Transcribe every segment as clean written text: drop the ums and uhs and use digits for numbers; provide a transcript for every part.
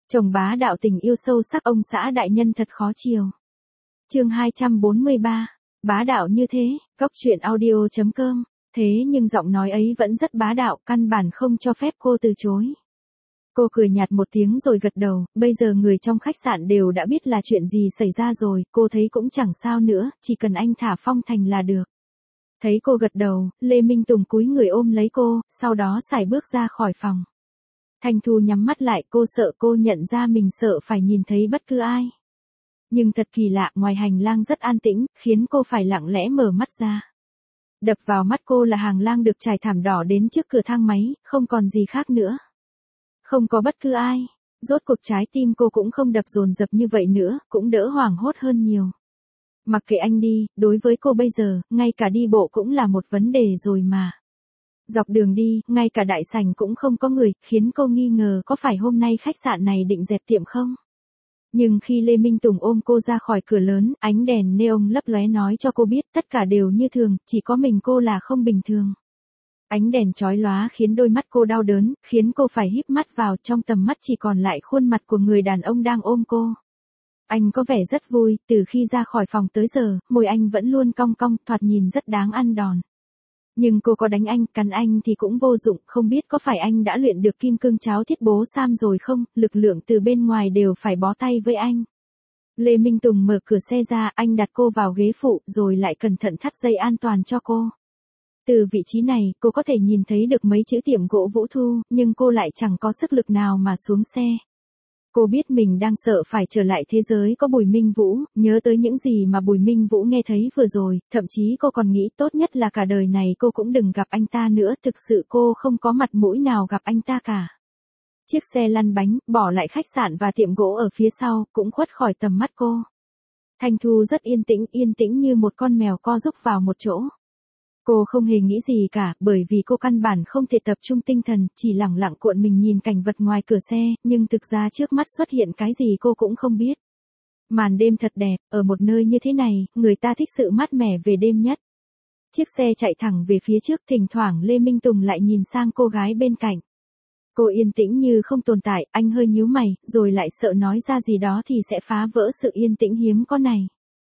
Chồng bá đạo tình yêu sâu sắc ông xã đại nhân thật khó chiều. Chương 243. Bá đạo như thế, Cóc truyện audio.com. Thế nhưng giọng nói ấy vẫn rất bá đạo, căn bản không cho phép cô từ chối. Cô cười nhạt một tiếng rồi gật đầu, bây giờ người trong khách sạn đều đã biết là chuyện gì xảy ra rồi, cô thấy cũng chẳng sao nữa, chỉ cần anh thả Phong Thành là được. Thấy cô gật đầu, Lê Minh Tùng cúi người ôm lấy cô, sau đó sải bước ra khỏi phòng. Thanh Thu nhắm mắt lại, cô sợ cô nhận ra mình sợ phải nhìn thấy bất cứ ai. Nhưng thật kỳ lạ, ngoài hành lang rất an tĩnh, khiến cô phải lặng lẽ mở mắt ra. Đập vào mắt cô là hàng lang được trải thảm đỏ đến trước cửa thang máy, không còn gì khác nữa. Không có bất cứ ai, rốt cuộc trái tim cô cũng không đập dồn dập như vậy nữa, cũng đỡ hoảng hốt hơn nhiều. Mặc kệ anh đi, đối với cô bây giờ, ngay cả đi bộ cũng là một vấn đề rồi mà. Dọc đường đi, ngay cả đại sảnh cũng không có người, khiến cô nghi ngờ có phải hôm nay khách sạn này định dẹp tiệm không? Nhưng khi Lê Minh Tùng ôm cô ra khỏi cửa lớn, ánh đèn neon lấp lóe nói cho cô biết tất cả đều như thường, chỉ có mình cô là không bình thường. Ánh đèn chói lóa khiến đôi mắt cô đau đớn, khiến cô phải híp mắt vào, trong tầm mắt chỉ còn lại khuôn mặt của người đàn ông đang ôm cô. Anh có vẻ rất vui, từ khi ra khỏi phòng tới giờ, môi anh vẫn luôn cong cong, thoạt nhìn rất đáng ăn đòn. Nhưng cô có đánh anh, cắn anh thì cũng vô dụng, không biết có phải anh đã luyện được kim cương cháo thiết bố Sam rồi không, lực lượng từ bên ngoài đều phải bó tay với anh. Lê Minh Tùng mở cửa xe ra, anh đặt cô vào ghế phụ, rồi lại cẩn thận thắt dây an toàn cho cô. Từ vị trí này, cô có thể nhìn thấy được mấy chữ tiệm gỗ Vũ Thu, nhưng cô lại chẳng có sức lực nào mà xuống xe. Cô biết mình đang sợ phải trở lại thế giới có Bùi Minh Vũ, nhớ tới những gì mà Bùi Minh Vũ nghe thấy vừa rồi, thậm chí cô còn nghĩ tốt nhất là cả đời này cô cũng đừng gặp anh ta nữa, thực sự cô không có mặt mũi nào gặp anh ta cả. Chiếc xe lăn bánh, bỏ lại khách sạn và tiệm gỗ ở phía sau, cũng khuất khỏi tầm mắt cô. Thanh Thu rất yên tĩnh như một con mèo co rúc vào một chỗ. Cô không hề nghĩ gì cả, bởi vì cô căn bản không thể tập trung tinh thần, chỉ lẳng lặng cuộn mình nhìn cảnh vật ngoài cửa xe, nhưng thực ra trước mắt xuất hiện cái gì cô cũng không biết. Màn đêm thật đẹp, ở một nơi như thế này, người ta thích sự mát mẻ về đêm nhất. Chiếc xe chạy thẳng về phía trước, thỉnh thoảng Lê Minh Tùng lại nhìn sang cô gái bên cạnh. Cô yên tĩnh như không tồn tại, anh hơi nhíu mày, rồi lại sợ nói ra gì đó thì sẽ phá vỡ sự yên tĩnh hiếm có này.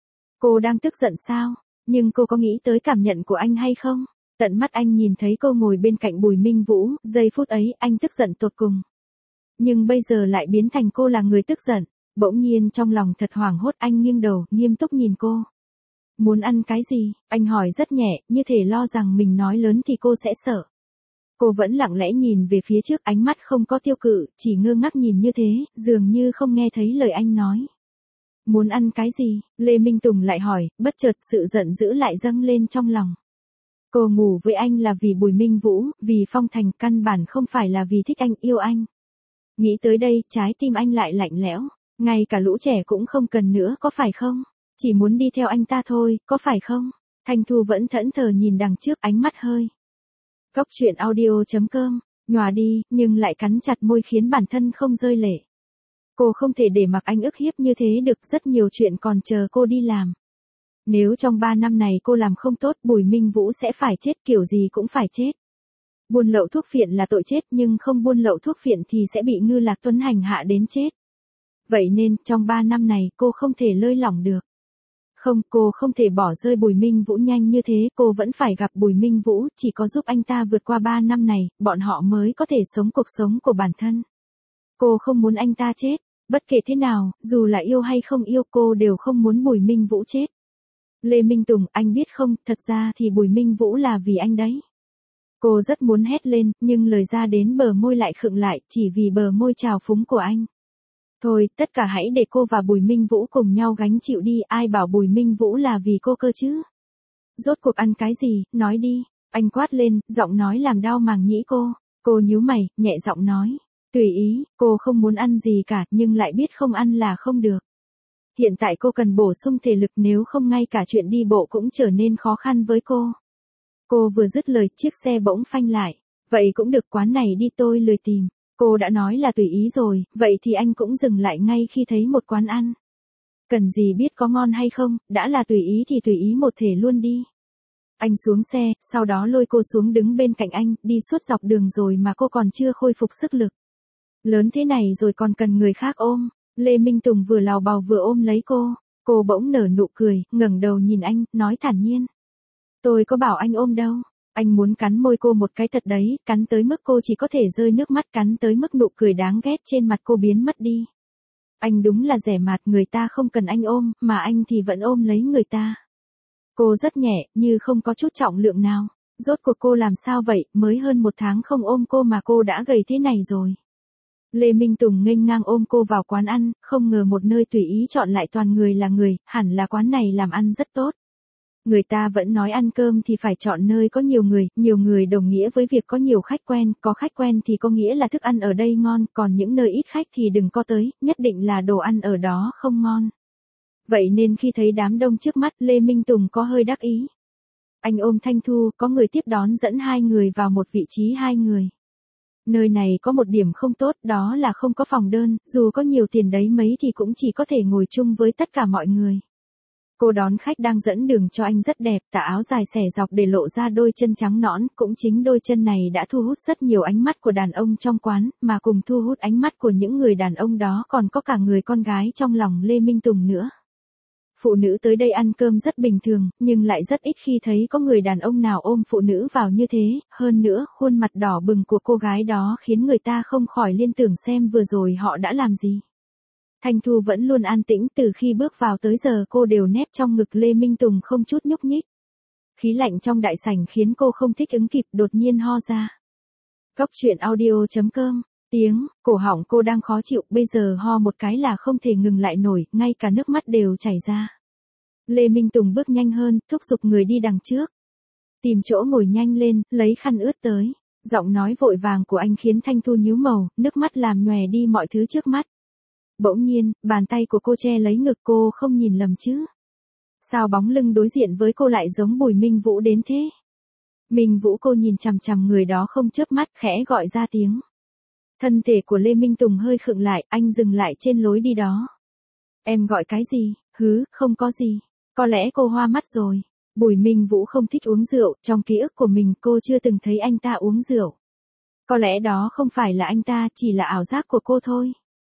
Cô đang tức giận sao? Nhưng cô có nghĩ tới cảm nhận của anh hay không? Tận mắt anh nhìn thấy cô ngồi bên cạnh Bùi Minh Vũ, giây phút ấy anh tức giận tột cùng. Nhưng bây giờ lại biến thành cô là người tức giận. Bỗng nhiên trong lòng thật hoảng hốt, anh nghiêng đầu, nghiêm túc nhìn cô. Muốn ăn cái gì? Anh hỏi rất nhẹ, như thể lo rằng mình nói lớn thì cô sẽ sợ. Cô vẫn lặng lẽ nhìn về phía trước, ánh mắt không có tiêu cự, chỉ ngơ ngác nhìn như thế, dường như không nghe thấy lời anh nói. Muốn ăn cái gì? Lê Minh Tùng lại hỏi, bất chợt sự giận dữ lại dâng lên trong lòng. Cô ngủ với anh là vì Bùi Minh Vũ, vì Phong Thành, căn bản không phải là vì thích anh, yêu anh. Nghĩ tới đây, trái tim anh lại lạnh lẽo, ngay cả lũ trẻ cũng không cần nữa, có phải không? Chỉ muốn đi theo anh ta thôi, có phải không? Thanh Thu vẫn thẫn thờ nhìn đằng trước, ánh mắt hơi. Cóc truyện audio.com, nhòa đi, nhưng lại cắn chặt môi khiến bản thân không rơi lệ. Cô không thể để mặc anh ức hiếp như thế được, rất nhiều chuyện còn chờ cô đi làm. Nếu trong 3 năm này cô làm không tốt, Bùi Minh Vũ sẽ phải chết, kiểu gì cũng phải chết. Buôn lậu thuốc phiện là tội chết, nhưng không buôn lậu thuốc phiện thì sẽ bị Ngư Lạc Tuấn hành hạ đến chết. Vậy nên, trong 3 năm này cô không thể lơi lỏng được. Không, cô không thể bỏ rơi Bùi Minh Vũ nhanh như thế, cô vẫn phải gặp Bùi Minh Vũ, chỉ có giúp anh ta vượt qua 3 năm này, bọn họ mới có thể sống cuộc sống của bản thân. Cô không muốn anh ta chết, bất kể thế nào, dù là yêu hay không yêu, cô đều không muốn Bùi Minh Vũ chết. Lê Minh Tùng, anh biết không, thật ra thì Bùi Minh Vũ là vì anh đấy. Cô rất muốn hét lên, nhưng lời ra đến bờ môi lại khựng lại, chỉ vì bờ môi trào phúng của anh. Thôi, tất cả hãy để cô và Bùi Minh Vũ cùng nhau gánh chịu đi, ai bảo Bùi Minh Vũ là vì cô cơ chứ? Rốt cuộc ăn cái gì, nói đi, anh quát lên, giọng nói làm đau màng nhĩ cô. Cô nhíu mày, nhẹ giọng nói. Tùy ý, cô không muốn ăn gì cả, nhưng lại biết không ăn là không được. Hiện tại cô cần bổ sung thể lực, nếu không ngay cả chuyện đi bộ cũng trở nên khó khăn với cô. Cô vừa dứt lời, chiếc xe bỗng phanh lại. Vậy cũng được, quán này đi, tôi lười tìm. Cô đã nói là tùy ý rồi, vậy thì anh cũng dừng lại ngay khi thấy một quán ăn. Cần gì biết có ngon hay không, đã là tùy ý thì tùy ý một thể luôn đi. Anh xuống xe, sau đó lôi cô xuống đứng bên cạnh anh, đi suốt dọc đường rồi mà cô còn chưa khôi phục sức lực. Lớn thế này rồi còn cần người khác ôm. Lê Minh Tùng vừa lào bào vừa ôm lấy cô bỗng nở nụ cười, ngẩng đầu nhìn anh, nói thản nhiên. Tôi có bảo anh ôm đâu. Anh muốn cắn môi cô một cái thật đấy, cắn tới mức cô chỉ có thể rơi nước mắt, cắn tới mức nụ cười đáng ghét trên mặt cô biến mất đi. Anh đúng là rẻ mạt, người ta không cần anh ôm, mà anh thì vẫn ôm lấy người ta. Cô rất nhẹ, như không có chút trọng lượng nào. Rốt cuộc cô làm sao vậy, mới hơn 1 tháng không ôm cô mà cô đã gầy thế này rồi. Lê Minh Tùng nghênh ngang ôm cô vào quán ăn, không ngờ một nơi tùy ý chọn lại toàn người là người, hẳn là quán này làm ăn rất tốt. Người ta vẫn nói ăn cơm thì phải chọn nơi có nhiều người đồng nghĩa với việc có nhiều khách quen, có khách quen thì có nghĩa là thức ăn ở đây ngon, còn những nơi ít khách thì đừng có tới, nhất định là đồ ăn ở đó không ngon. Vậy nên khi thấy đám đông trước mắt, Lê Minh Tùng có hơi đắc ý. Anh ôm Thanh Thu, có người tiếp đón dẫn 2 người vào một vị trí 2 người. Nơi này có một điểm không tốt, đó là không có phòng đơn, dù có nhiều tiền đấy mấy thì cũng chỉ có thể ngồi chung với tất cả mọi người. Cô đón khách đang dẫn đường cho anh rất đẹp, tà áo dài xẻ dọc để lộ ra đôi chân trắng nõn, cũng chính đôi chân này đã thu hút rất nhiều ánh mắt của đàn ông trong quán, mà cùng thu hút ánh mắt của những người đàn ông đó còn có cả người con gái trong lòng Lê Minh Tùng nữa. Phụ nữ tới đây ăn cơm rất bình thường, nhưng lại rất ít khi thấy có người đàn ông nào ôm phụ nữ vào như thế, hơn nữa khuôn mặt đỏ bừng của cô gái đó khiến người ta không khỏi liên tưởng xem vừa rồi họ đã làm gì. Thanh Thu vẫn luôn an tĩnh, từ khi bước vào tới giờ cô đều nép trong ngực Lê Minh Tùng không chút nhúc nhích. Khí lạnh trong đại sảnh khiến cô không thích ứng kịp, đột nhiên ho ra. Cốc truyện audio.com. Cổ họng cô đang khó chịu, bây giờ ho một cái là không thể ngừng lại nổi, ngay cả nước mắt đều chảy ra. Lê Minh Tùng bước nhanh hơn, thúc giục người đi đằng trước. Tìm chỗ ngồi nhanh lên, lấy khăn ướt tới. Giọng nói vội vàng của anh khiến Thanh Thu nhíu màu, nước mắt làm nhòe đi mọi thứ trước mắt. Bỗng nhiên, bàn tay của cô che lấy ngực, cô không nhìn lầm chứ. Sao bóng lưng đối diện với cô lại giống Bùi Minh Vũ đến thế? Minh Vũ, cô nhìn chằm chằm người đó không chớp mắt, khẽ gọi ra tiếng. Thân thể của Lê Minh Tùng hơi khựng lại, anh dừng lại trên lối đi đó. Em gọi cái gì? Không có gì. Có lẽ cô hoa mắt rồi. Bùi Minh Vũ không thích uống rượu, trong ký ức của mình cô chưa từng thấy anh ta uống rượu. Có lẽ đó không phải là anh ta, chỉ là ảo giác của cô thôi.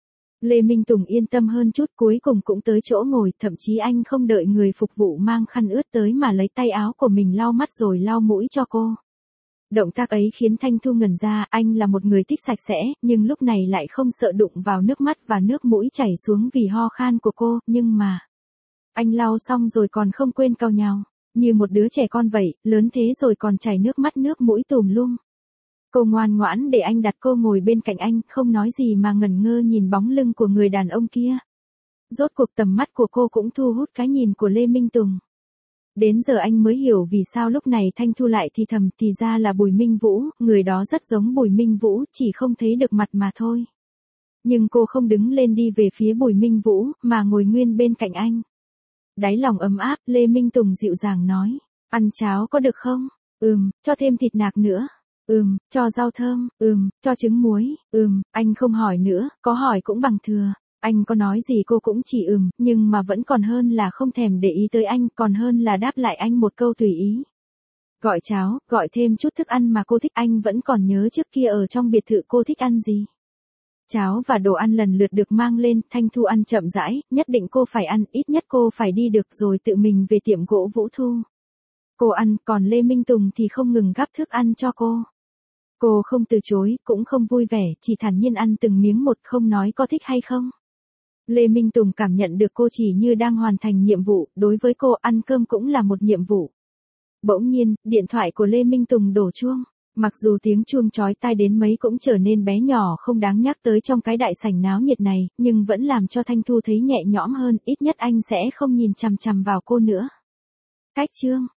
Lê Minh Tùng yên tâm hơn chút, cuối cùng cũng tới chỗ ngồi, thậm chí anh không đợi người phục vụ mang khăn ướt tới mà lấy tay áo của mình lau mắt rồi lau mũi cho cô. Động tác ấy khiến Thanh Thu ngẩn ra, anh là một người thích sạch sẽ, nhưng lúc này lại không sợ đụng vào nước mắt và nước mũi chảy xuống vì ho khan của cô, nhưng mà... Anh lau xong rồi còn không quên cau nhàu, như một đứa trẻ con vậy, lớn thế rồi còn chảy nước mắt nước mũi tùm lum. Cô ngoan ngoãn để anh đặt cô ngồi bên cạnh anh, không nói gì mà ngẩn ngơ nhìn bóng lưng của người đàn ông kia. Rốt cuộc tầm mắt của cô cũng thu hút cái nhìn của Lê Minh Tùng. Đến giờ anh mới hiểu vì sao lúc này Thanh Thu lại thì thầm, thì ra là Bùi Minh Vũ, người đó rất giống Bùi Minh Vũ, chỉ không thấy được mặt mà thôi. Nhưng cô không đứng lên đi về phía Bùi Minh Vũ, mà ngồi nguyên bên cạnh anh. Đáy lòng ấm áp, Lê Minh Tùng dịu dàng nói, ăn cháo có được không? Cho thêm thịt nạc nữa. Cho rau thơm. Cho trứng muối. Anh không hỏi nữa, có hỏi cũng bằng thừa. Anh có nói gì cô cũng chỉ nhưng mà vẫn còn hơn là không thèm để ý tới anh, còn hơn là đáp lại anh một câu tùy ý. Gọi cháo, gọi thêm chút thức ăn mà cô thích, anh vẫn còn nhớ trước kia ở trong biệt thự cô thích ăn gì. Cháo và đồ ăn lần lượt được mang lên, Thanh Thu ăn chậm rãi, nhất định cô phải ăn, ít nhất cô phải đi được rồi tự mình về tiệm gỗ Vũ Thu. Cô ăn, còn Lê Minh Tùng thì không ngừng gắp thức ăn cho cô. Cô không từ chối, cũng không vui vẻ, chỉ thản nhiên ăn từng miếng một, không nói có thích hay không. Lê Minh Tùng cảm nhận được cô chỉ như đang hoàn thành nhiệm vụ, đối với cô ăn cơm cũng là một nhiệm vụ. Bỗng nhiên, điện thoại của Lê Minh Tùng đổ chuông. Mặc dù tiếng chuông chói tai đến mấy cũng trở nên bé nhỏ không đáng nhắc tới trong cái đại sảnh náo nhiệt này, nhưng vẫn làm cho Thanh Thu thấy nhẹ nhõm hơn, ít nhất anh sẽ không nhìn chằm chằm vào cô nữa. Cách chương